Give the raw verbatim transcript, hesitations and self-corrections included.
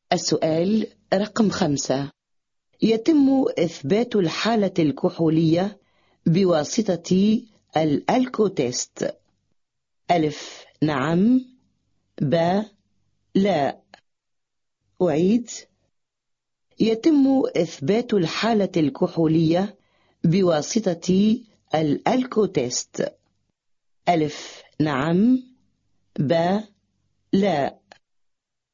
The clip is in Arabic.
السؤال رقم خمسة. يتم إثبات الحالة الكحولية بواسطة الألكوتيست. ألف نعم، ب لا. أعيد. يتم إثبات الحالة الكحولية بواسطة الألكوتيست. ألف نعم، ب لا.